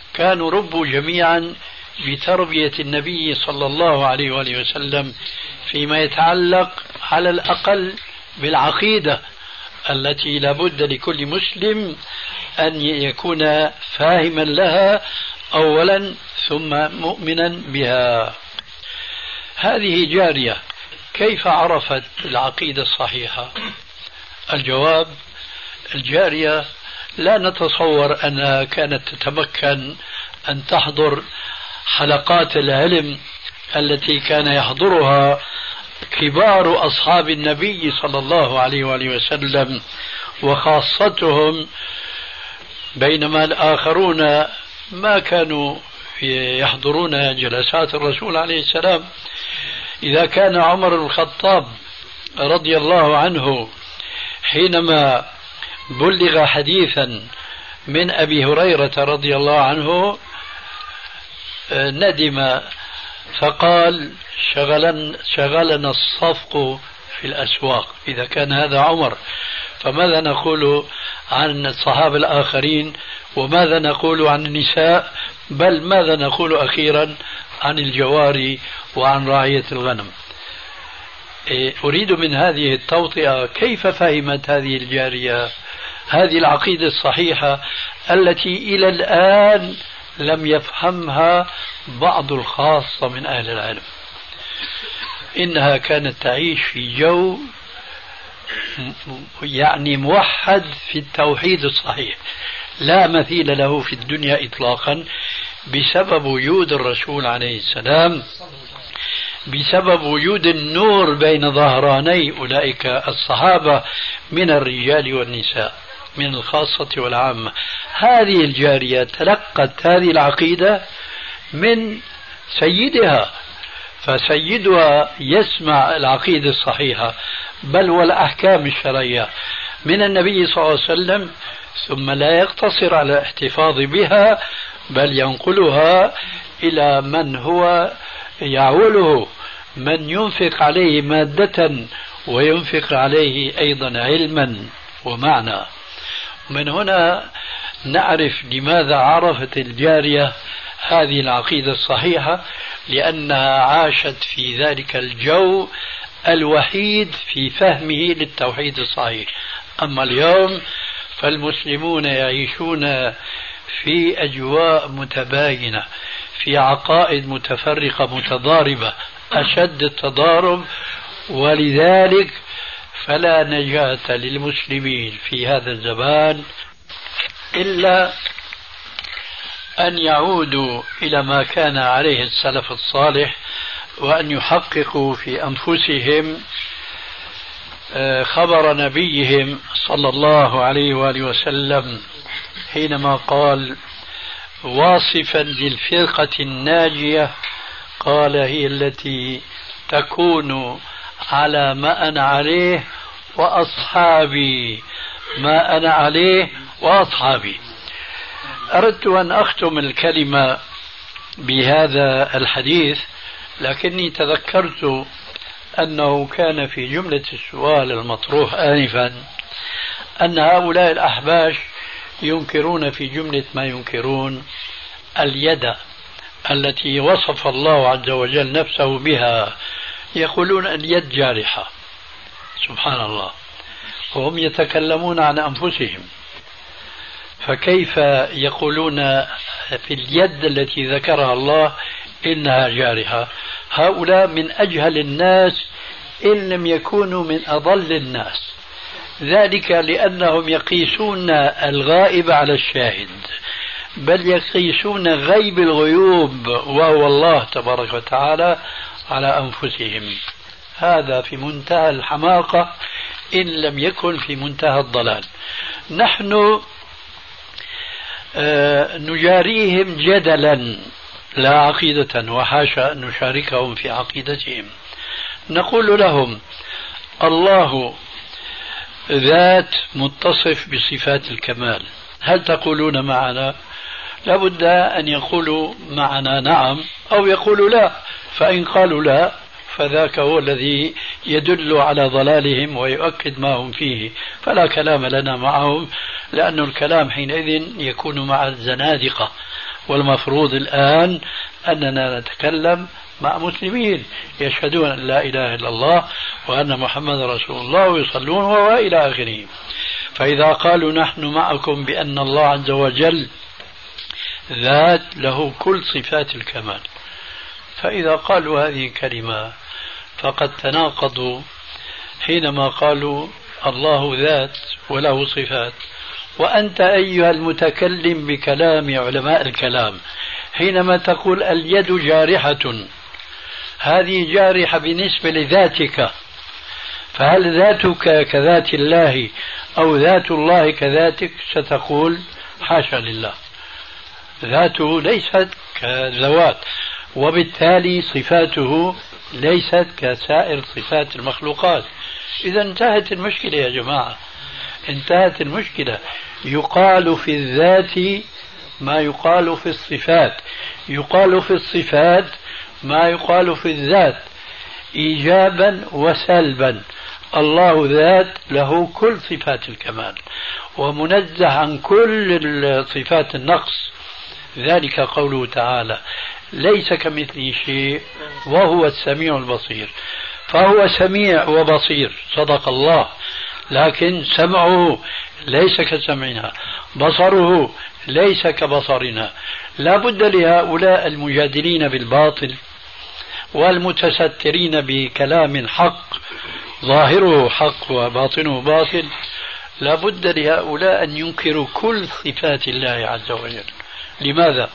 كانوا ربوا جميعا بتربية النبي صلى الله عليه وآله وسلم فيما يتعلق على الأقل بالعقيدة التي لابد لكل مسلم أن يكون فاهما لها أولا ثم مؤمنا بها. هذه جارية كيف عرفت العقيدة الصحيحة؟ الجواب: الجارية لا نتصور أنها كانت تتمكن أن تحضر حلقات العلم التي كان يحضرها كبار أصحاب النبي صلى الله عليه وآله وسلم وخاصتهم، بينما الآخرون ما كانوا يحضرون جلسات الرسول عليه السلام. إذا كان عمر بن الخطاب رضي الله عنه حينما بلغ حديثا من أبي هريرة رضي الله عنه ندم فقال: شغلنا الصفق في الأسواق. إذا كان هذا عمر، فماذا نقول عن الصحابة الآخرين؟ وماذا نقول عن النساء؟ بل ماذا نقول أخيرا عن الجواري وعن رعية الغنم؟ أريد من هذه التوطئة كيف فهمت هذه الجارية هذه العقيدة الصحيحة التي إلى الآن لم يفهمها بعض الخاصة من أهل العلم. إنها كانت تعيش في جو يعني موحد في التوحيد الصحيح لا مثيل له في الدنيا إطلاقا، بسبب وجود الرسول عليه السلام، بسبب وجود النور بين ظهراني أولئك الصحابة من الرجال والنساء، من الخاصة والعامة. هذه الجارية تلقت هذه العقيدة من سيدها، فسيدها يسمع العقيدة الصحيحة بل والأحكام الشرعية من النبي صلى الله عليه وسلم، ثم لا يقتصر على الاحتفاظ بها بل ينقلها إلى من هو يعوله، من ينفق عليه مادة وينفق عليه أيضا علما ومعنى. من هنا نعرف لماذا عرفت الجارية هذه العقيدة الصحيحة، لأنها عاشت في ذلك الجو الوحيد في فهمه للتوحيد الصحيح. أما اليوم فالمسلمون يعيشون في أجواء متباينة، في عقائد متفرقة متضاربة أشد التضارب، ولذلك فلا نجاة للمسلمين في هذا الزمان إلا أن يعودوا إلى ما كان عليه السلف الصالح، وأن يحققوا في أنفسهم خبر نبيهم صلى الله عليه وآله وسلم حينما قال واصفا للفرقة الناجية، قال: هي التي تكون على ما أنا عليه وأصحابي، ما أنا عليه وأصحابي. أردت أن أختم الكلمة بهذا الحديث، لكني تذكرت أنه كان في جملة السؤال المطروح آنفا أن هؤلاء الأحباش ينكرون في جملة ما ينكرون اليد التي وصف الله عز وجل نفسه بها، يقولون اليد جارحة. سبحان الله، وهم يتكلمون عن أنفسهم، فكيف يقولون في اليد التي ذكرها الله إنها جارحة؟ هؤلاء من أجهل الناس إن لم يكونوا من أضل الناس، ذلك لأنهم يقيسون الغائب على الشاهد، بل يقيسون غيب الغيوب وهو الله تبارك وتعالى على أنفسهم. هذا في منتهى الحماقة إن لم يكن في منتهى الضلال. نحن نجاريهم جدلا لا عقيدة، وحاشا أن نشاركهم في عقيدتهم. نقول لهم: الله ذات متصف بصفات الكمال، هل تقولون معنا؟ لابد أن يقولوا معنا نعم أو يقولوا لا، فإن قالوا لا فذاك هو الذي يدل على ضلالهم ويؤكد ما هم فيه، فلا كلام لنا معهم، لأن الكلام حينئذ يكون مع الزنادقة والمفروض الآن أننا نتكلم مع مسلمين يشهدون أن لا إله إلا الله وأن محمد رسول الله ويصلون وإلى آخره. فإذا قالوا نحن معكم بأن الله عز وجل ذات له كل صفات الكمال، فإذا قالوا هذه الكلمة فقد تناقضوا حينما قالوا الله ذات وله صفات، وأنت أيها المتكلم بكلام علماء الكلام حينما تقول اليد جارحة، هذه جارحة بالنسبة لذاتك، فهل ذاتك كذات الله أو ذات الله كذاتك؟ ستقول حاشا لله، ذاته ليست كذوات، وبالتالي صفاته ليست كسائر صفات المخلوقات. إذا انتهت المشكلة يا جماعة، انتهت المشكلة. يقال في الذات ما يقال في الصفات، يقال في الصفات ما يقال في الذات، إيجابا وسلبا. الله ذات له كل صفات الكمال ومنزه عن كل صفات النقص، ذلك قوله تعالى ليس كمثله شيء وهو السميع البصير. فهو سميع وبصير صدق الله، لكن سمعه ليس كسمعنا، بصره ليس كبصرنا. لا بد لهؤلاء المجادلين بالباطل والمتسترين بكلام حق ظاهره حق وباطنه باطل، لا بد لهؤلاء أن ينكروا كل صفات الله عز وجل. لماذا؟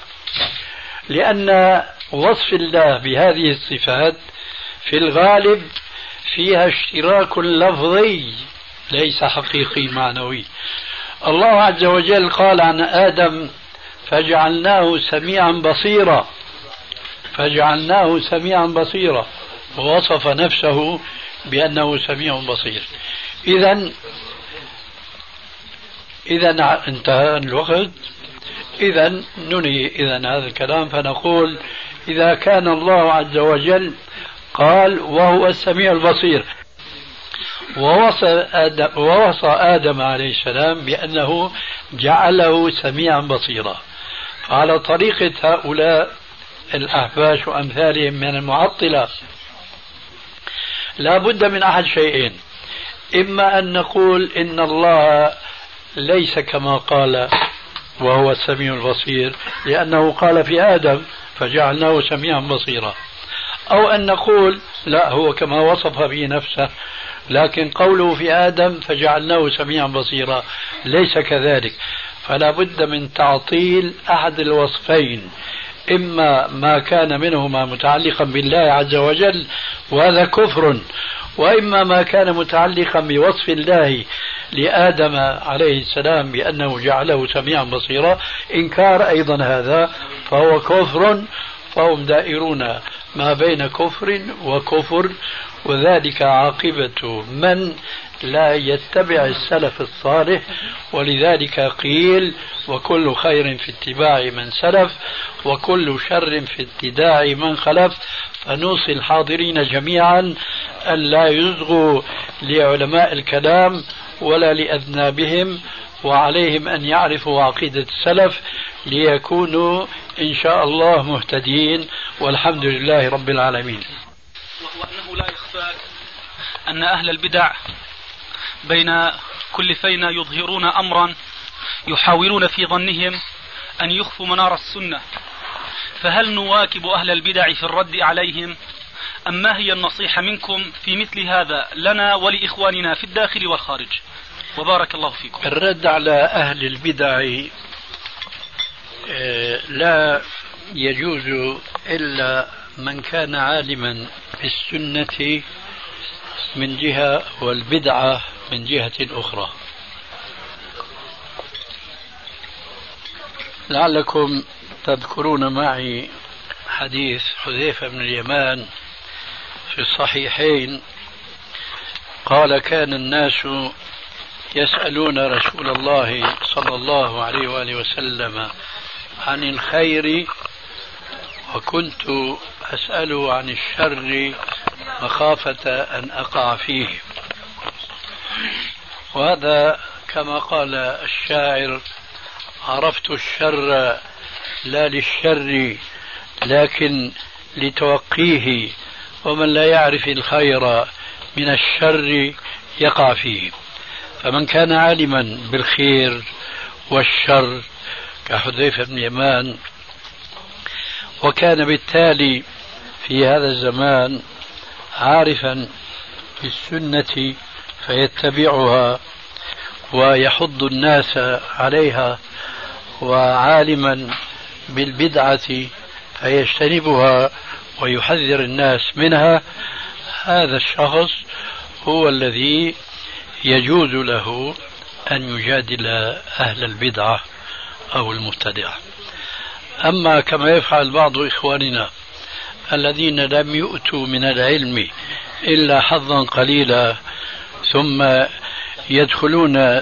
لأن وصف الله بهذه الصفات في الغالب فيها اشتراك لفظي ليس حقيقي معنوي. الله عز وجل قال عن آدم فجعلناه سميعا بصيرا، فجعلناه سميعا بصيرا، ووصف نفسه بأنه سميع بصير. إذا انتهى الوقت، إذا ننهي هذا الكلام فنقول إذا كان الله عز وجل قال وهو السميع البصير ووصى آدم عليه السلام بأنه جعله سميعا بصيرا، على طريقة هؤلاء الأحباش وأمثالهم من المعطلة لا بد من أحد شيئين: إما أن نقول إن الله ليس كما قال وهو السميع البصير لأنه قال في آدم فجعلناه سميعا بصيرا، أو أن نقول لا، هو كما وصف به نفسه لكن قوله في آدم فجعلناه سميعا بصيرا ليس كذلك. فلا بد من تعطيل أحد الوصفين، إما ما كان منهما متعلقا بالله عز وجل وهذا كفر، وإما ما كان متعلقا بوصف الله لآدم عليه السلام بأنه جعله سميعا بصيرا إنكار أيضا هذا فهو كفر. فهم دائرون ما بين كفر وكفر، وذلك عاقبة من لا يتبع السلف الصالح. ولذلك قيل وكل خير في اتباع من سلف وكل شر في ابتداع من خلف. فنوصي الحاضرين جميعا أن لا يصغوا لعلماء الكلام ولا لأذنابهم، وعليهم أن يعرفوا عقيدة السلف ليكونوا إن شاء الله مهتدين، والحمد لله رب العالمين. وأنه لا يخفاك أن أهل البدع بين كل فينا يظهرون أمرا يحاولون في ظنهم أن يخفوا منار السنة، فهل نواكب أهل البدع في الرد عليهم، أم ما هي النصيحة منكم في مثل هذا لنا ولإخواننا في الداخل والخارج؟ وبارك الله فيكم. الرد على أهل البدع لا يجوز إلا من كان عالما بالسنة من جهة والبدعة من جهة أخرى. لعلكم تذكرون معي حديث حذيفة بن اليمان في الصحيحين قال كان الناس يسألون رسول الله صلى الله عليه وآله وسلم عن الخير وكنت أسأله عن الشر مخافة أن أقع فيه. وهذا كما قال الشاعر عرفت الشر لا للشر لكن لتوقيه، ومن لا يعرف الخير من الشر يقع فيه. فمن كان عالما بالخير والشر كحذيفة بن يمان، وكان بالتالي في هذا الزمان عارفا بالسنة فيتبعها ويحض الناس عليها، وعالما بالبدعة فيجتنبها ويحذر الناس منها، هذا الشخص هو الذي يجوز له أن يجادل أهل البدعة أو المبتدعة. أما كما يفعل بعض إخواننا الذين لم يؤتوا من العلم إلا حظا قليلا، ثم يدخلون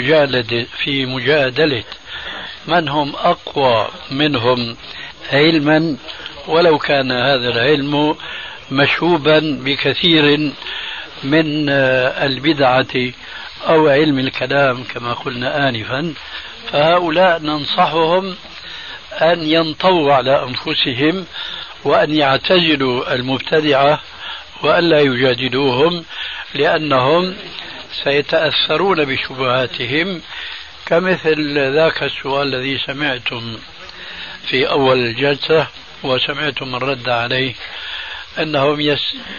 في مجادلة من هم أقوى منهم علما، ولو كان هذا العلم مشوبا بكثير من البدعة أو علم الكلام كما قلنا آنفا. فهؤلاء ننصحهم أن ينطووا على أنفسهم وأن يعتزلوا المبتدعة وأن لا يجادلوهم، لأنهم سيتأثرون بشبهاتهم، كمثل ذاك السؤال الذي سمعتم في أول الجلسة وسمعتم الرد عليه، أنهم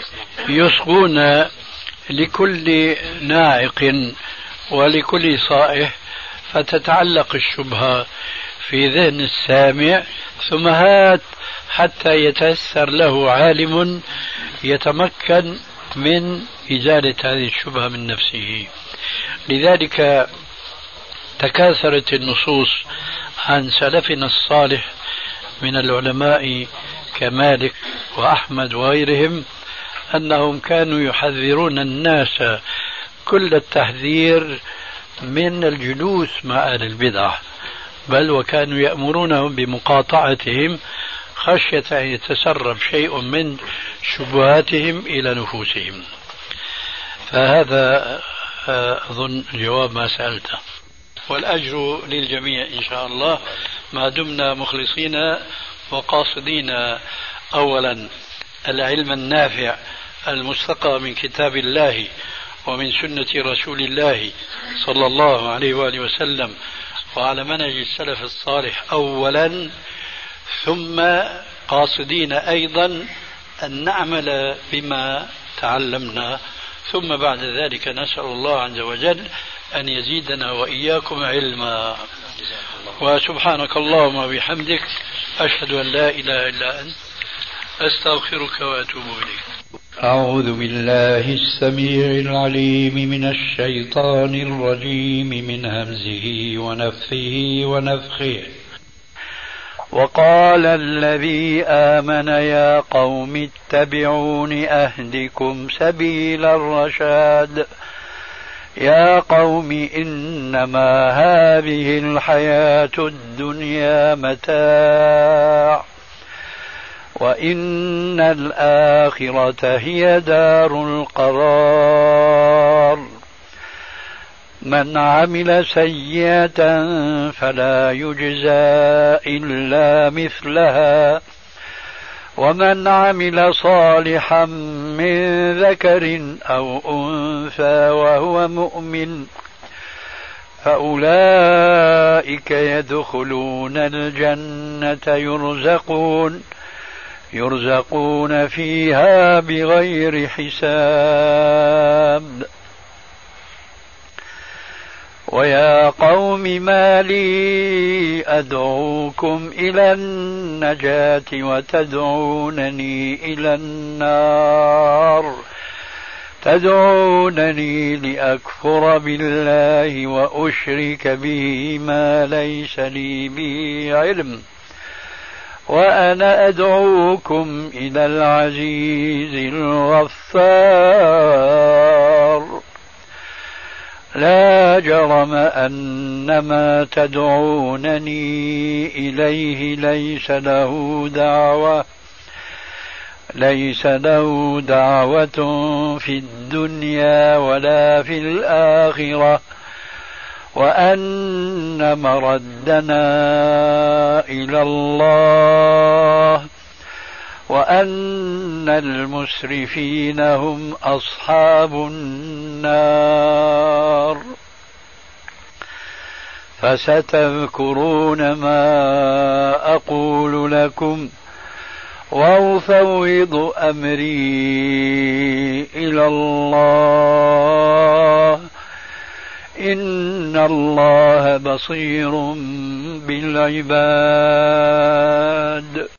يصغون لكل ناعق ولكل صائح، فتتعلق الشبهة في ذهن السامع، ثم هات حتى يتيسر له عالم يتمكن من إزالة هذه الشبهة من نفسه. لذلك تكاثرت النصوص عن سلفنا الصالح من العلماء كمالك وأحمد وغيرهم، أنهم كانوا يحذرون الناس كل التحذير من الجلوس مع أهل البدع، بل وكانوا يأمرونهم بمقاطعتهم خشية أن يتسرب شيء من شبهاتهم إلى نفوسهم. فهذا أظن جواب ما سألته، والأجر للجميع إن شاء الله ما دمنا مخلصين وقاصدين أولا العلم النافع المستقى من كتاب الله ومن سنة رسول الله صلى الله عليه وآله وسلم وعلى منهج السلف الصالح أولا، ثم قاصدين أيضا أن نعمل بما تعلمنا، ثم بعد ذلك نسأل الله عز وجل أن يزيدنا وإياكم علما. وسبحانك اللهم وبحمدك، أشهد أن لا إله إلا أنت، أستغفرك وأتوب إليك. أعوذ بالله السميع العليم من الشيطان الرجيم من همزه ونفثه ونفخه. وقال الذي آمن يا قوم اتبعون أهدكم سبيل الرشاد. يا قوم إنما هذه الحياة الدنيا متاع، وإن الآخرة هي دار القرار. من عمل سيئة فلا يجزى إلا مثلها، ومن عمل صالحا من ذكر أو أنثى وهو مؤمن فأولئك يدخلون الجنة يرزقون فيها بغير حساب. ويا قوم ما لي أدعوكم إلى النجاة وتدعونني إلى النار، تدعونني لأكفر بالله وأشرك به ما ليس لي به علم، وأنا أدعوكم إلى العزيز الغفار. لا جرم أن ما تدعونني إليه ليس له دعوة في الدنيا ولا في الآخرة، وأن مردنا إلى إلى الله وأن المسرفين هم أصحاب النار. فستذكرون ما أقول لكم وأفوض أمري إلى الله إن الله بصير بالعباد.